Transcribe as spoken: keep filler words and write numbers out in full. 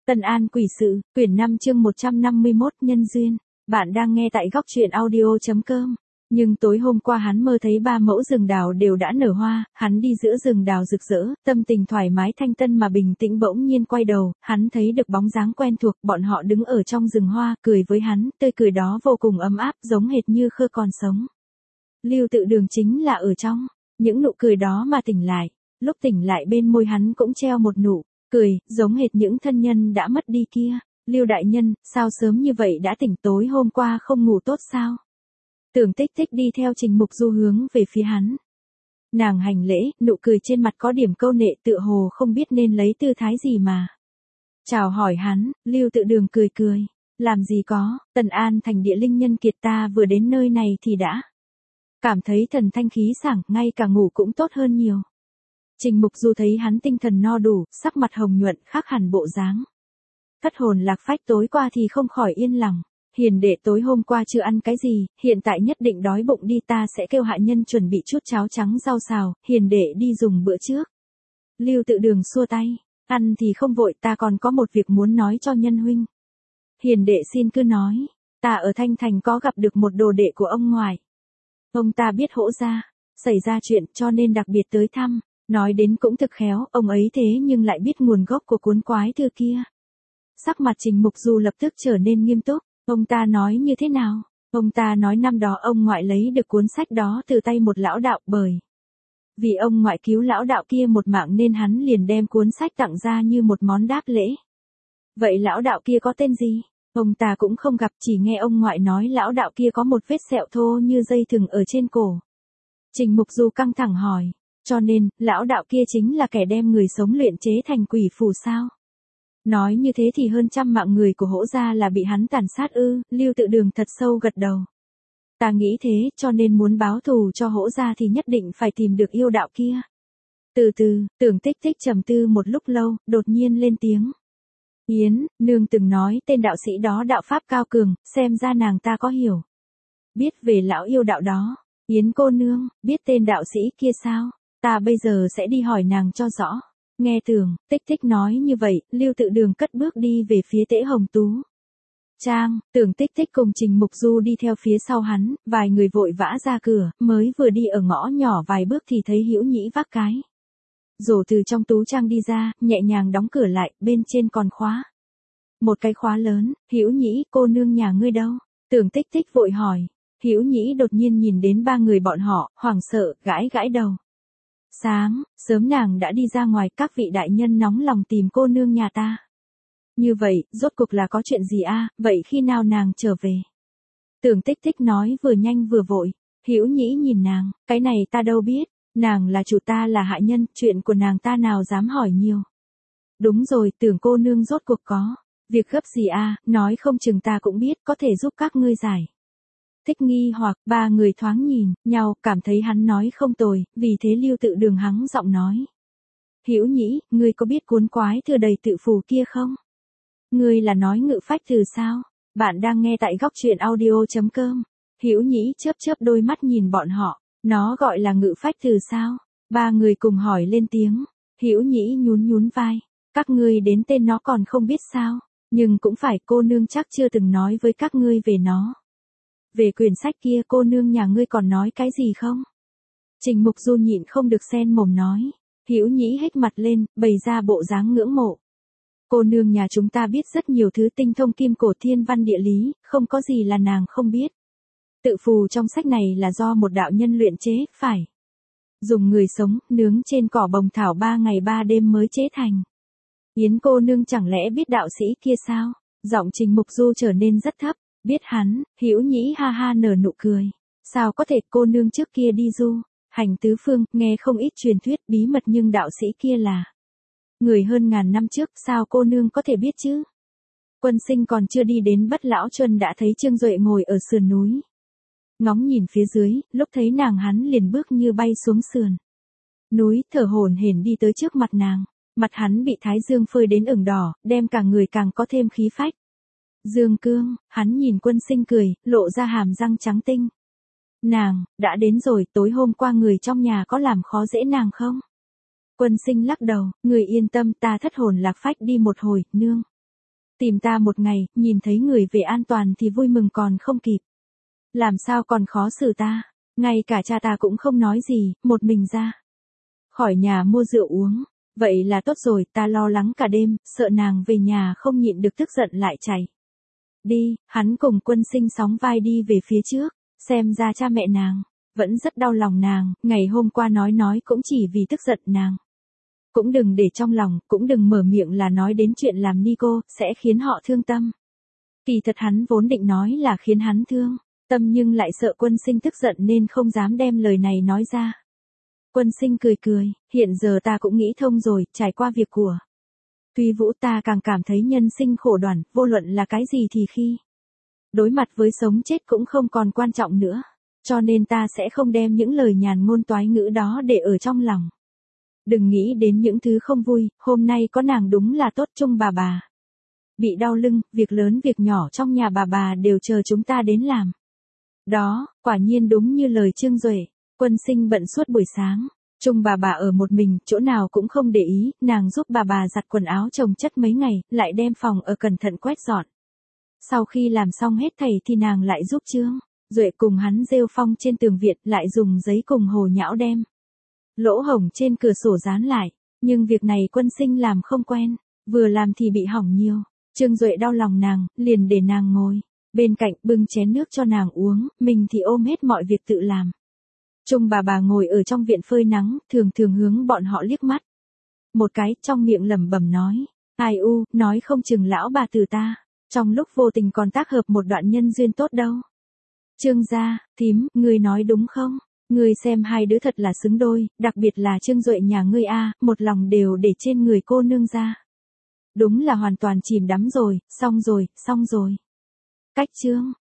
Tân An Quỷ Sự, quyển năm chương một trăm năm mươi mốt Nhân duyên. Bạn đang nghe tại góc truyện audio chấm com. Nhưng tối hôm qua hắn mơ thấy ba mẫu rừng đào đều đã nở hoa, hắn đi giữa rừng đào rực rỡ, tâm tình thoải mái thanh tân mà bình tĩnh, bỗng nhiên quay đầu, hắn thấy được bóng dáng quen thuộc, bọn họ đứng ở trong rừng hoa, cười với hắn, tươi cười đó vô cùng ấm áp, giống hệt như khơ còn sống. Lưu Tự Đường chính là ở trong những nụ cười đó mà tỉnh lại, lúc tỉnh lại bên môi hắn cũng treo một nụ cười, giống hệt những thân nhân đã mất đi kia. Lưu đại nhân, sao sớm như vậy đã tỉnh, tối hôm qua không ngủ tốt sao? Tưởng Tích Tích đi theo Trình Mục Du hướng về phía hắn. Nàng hành lễ, nụ cười trên mặt có điểm câu nệ, tựa hồ không biết nên lấy tư thái gì mà chào hỏi hắn. Lưu Tự Đường cười cười, làm gì có, Tần An thành địa linh nhân kiệt, ta vừa đến nơi này thì đã cảm thấy thần thanh khí sảng, ngay cả ngủ cũng tốt hơn nhiều. Trình Mục Du thấy hắn tinh thần no đủ, sắc mặt hồng nhuận, khác hẳn bộ dáng thất hồn lạc phách tối qua thì không khỏi yên lòng. Hiền đệ tối hôm qua chưa ăn cái gì, hiện tại nhất định đói bụng đi, ta sẽ kêu hạ nhân chuẩn bị chút cháo trắng rau xào, hiền đệ đi dùng bữa trước. Lưu Tự Đường xua tay, ăn thì không vội, ta còn có một việc muốn nói cho nhân huynh. Hiền đệ xin cứ nói, ta ở Thanh Thành có gặp được một đồ đệ của ông ngoại. Ông ta biết Hỗ gia xảy ra chuyện cho nên đặc biệt tới thăm. Nói đến cũng thực khéo, ông ấy thế nhưng lại biết nguồn gốc của cuốn quái thư kia. Sắc mặt Trình Mục Du lập tức trở nên nghiêm túc. Ông ta nói như thế nào? Ông ta nói năm đó ông ngoại lấy được cuốn sách đó từ tay một lão đạo, bởi vì ông ngoại cứu lão đạo kia một mạng nên hắn liền đem cuốn sách tặng ra như một món đáp lễ. Vậy lão đạo kia có tên gì? Ông ta cũng không gặp, chỉ nghe ông ngoại nói lão đạo kia có một vết sẹo thô như dây thừng ở trên cổ. Trình Mục Du căng thẳng hỏi, cho nên, lão đạo kia chính là kẻ đem người sống luyện chế thành quỷ phù sao? Nói như thế thì hơn trăm mạng người của Hỗ gia là bị hắn tàn sát ư? Lưu Tự Đường thật sâu gật đầu. Ta nghĩ thế, cho nên muốn báo thù cho Hỗ gia thì nhất định phải tìm được yêu đạo kia. Từ từ, Tưởng Tích Tích trầm tư một lúc lâu, đột nhiên lên tiếng. Yến, nương từng nói tên đạo sĩ đó đạo pháp cao cường, xem ra nàng ta có hiểu biết về lão yêu đạo đó. Yến cô nương, biết tên đạo sĩ kia sao? Ta bây giờ sẽ đi hỏi nàng cho rõ. Nghe Tưởng Tích Tích nói như vậy, Lưu Tự Đường cất bước đi về phía Tễ Hồng Tú Trang. Tưởng Tích Tích cùng Trình Mục Du đi theo phía sau hắn, vài người vội vã ra cửa, mới vừa đi ở ngõ nhỏ vài bước thì thấy Hữu Nhĩ vác cái rổ từ trong Tú Trang đi ra, nhẹ nhàng đóng cửa lại, bên trên còn khóa một cái khóa lớn. Hữu Nhĩ, cô nương nhà ngươi đâu? Tưởng Tích Tích vội hỏi. Hữu Nhĩ đột nhiên nhìn đến ba người bọn họ, hoảng sợ, gãi gãi đầu. Sáng, sớm nàng đã đi ra ngoài, các vị đại nhân nóng lòng tìm cô nương nhà ta. Như vậy, rốt cuộc là có chuyện gì a? Vậy khi nào nàng trở về? Tưởng Tích Tích nói vừa nhanh vừa vội. Hữu Nhĩ nhìn nàng, cái này ta đâu biết, nàng là chủ, ta là hạ nhân, chuyện của nàng ta nào dám hỏi nhiều. Đúng rồi, Tưởng cô nương rốt cuộc có việc gấp gì a? Nói không chừng ta cũng biết, có thể giúp các ngươi giải thích nghi hoặc. Ba người thoáng nhìn nhau, cảm thấy hắn nói không tồi, vì thế Lưu Tự Đường hắng giọng nói. Hữu Nhĩ, ngươi có biết cuốn quái thư đầy tự phù kia không? Ngươi là nói Ngự Phách Từ sao? Bạn đang nghe tại góc truyện audio chấm com. Hữu Nhĩ chớp chớp đôi mắt nhìn bọn họ, nó gọi là Ngự Phách Từ sao? Ba người cùng hỏi lên tiếng. Hữu Nhĩ nhún nhún vai, các ngươi đến tên nó còn không biết sao? Nhưng cũng phải, cô nương chắc chưa từng nói với các ngươi về nó. Về quyển sách kia, cô nương nhà ngươi còn nói cái gì không? Trình Mục Du nhịn không được xen mồm nói. Hữu Nhĩ hết mặt lên, bày ra bộ dáng ngưỡng mộ. Cô nương nhà chúng ta biết rất nhiều thứ, tinh thông kim cổ thiên văn địa lý, không có gì là nàng không biết. Tự phù trong sách này là do một đạo nhân luyện chế, phải dùng người sống, nướng trên cỏ bồng thảo ba ngày ba đêm mới chế thành. Yến cô nương chẳng lẽ biết đạo sĩ kia sao? Giọng Trình Mục Du trở nên rất thấp. Biết hắn. Hữu Nhĩ ha ha nở nụ cười. Sao có thể, cô nương trước kia đi du hành tứ phương, nghe không ít truyền thuyết bí mật, nhưng đạo sĩ kia là người hơn ngàn năm trước, sao cô nương có thể biết chứ? Quân Sinh còn chưa đi đến Bất Lão Chuân đã thấy Trương Duệ ngồi ở sườn núi. Ngóng nhìn phía dưới, lúc thấy nàng hắn liền bước như bay xuống sườn núi, thở hổn hển đi tới trước mặt nàng. Mặt hắn bị thái dương phơi đến ửng đỏ, đem cả người càng có thêm khí phách. Dương Cương, hắn nhìn Quân Sinh cười, lộ ra hàm răng trắng tinh. Nàng, đã đến rồi, tối hôm qua người trong nhà có làm khó dễ nàng không? Quân Sinh lắc đầu, người yên tâm, ta thất hồn lạc phách đi một hồi, nương Tìm ta một ngày, nhìn thấy người về an toàn thì vui mừng còn không kịp. Làm sao còn khó xử ta, ngay cả cha ta cũng không nói gì, một mình ra khỏi nhà mua rượu uống. Vậy là tốt rồi, ta lo lắng cả đêm, sợ nàng về nhà không nhịn được tức giận lại chạy đi. Hắn cùng Quân Sinh sóng vai đi về phía trước, xem ra cha mẹ nàng vẫn rất đau lòng nàng, ngày hôm qua nói nói cũng chỉ vì tức giận nàng. Cũng đừng để trong lòng, cũng đừng mở miệng là nói đến chuyện làm ni cô, sẽ khiến họ thương tâm. Kỳ thật hắn vốn định nói là khiến hắn thương tâm nhưng lại sợ Quân Sinh tức giận nên không dám đem lời này nói ra. Quân Sinh cười cười, hiện giờ ta cũng nghĩ thông rồi, trải qua việc của Tuy Vũ ta càng cảm thấy nhân sinh khổ đoản, vô luận là cái gì thì khi đối mặt với sống chết cũng không còn quan trọng nữa. Cho nên ta sẽ không đem những lời nhàn ngôn toái ngữ đó để ở trong lòng. Đừng nghĩ đến những thứ không vui, hôm nay có nàng đúng là tốt. Chung bà bà bị đau lưng, việc lớn việc nhỏ trong nhà bà bà đều chờ chúng ta đến làm. Đó, quả nhiên đúng như lời Trương Duệ. Quân Sinh bận suốt buổi sáng. Chung bà bà ở một mình, chỗ nào cũng không để ý, nàng giúp bà bà giặt quần áo chồng chất mấy ngày, lại đem phòng ở cẩn thận quét dọn. Sau khi làm xong hết thảy thì nàng lại giúp Trương Duệ cùng hắn rêu phong trên tường viện, lại dùng giấy cùng hồ nhão đem lỗ hổng trên cửa sổ dán lại. Nhưng việc này Quân Sinh làm không quen, vừa làm thì bị hỏng nhiều. Trương Duệ đau lòng nàng, liền để nàng ngồi bên cạnh bưng chén nước cho nàng uống, mình thì ôm hết mọi việc tự làm. Chung bà bà ngồi ở trong viện phơi nắng, thường thường hướng bọn họ liếc mắt một cái, trong miệng lẩm bẩm nói, ai u, nói không chừng lão bà từ ta trong lúc vô tình còn tác hợp một đoạn nhân duyên tốt đâu. Trương gia, thím, ngươi nói đúng không? Ngươi xem hai đứa thật là xứng đôi, đặc biệt là Trương Duệ nhà ngươi a, một lòng đều để trên người cô nương gia. Đúng là hoàn toàn chìm đắm rồi, xong rồi, xong rồi. Cách Trương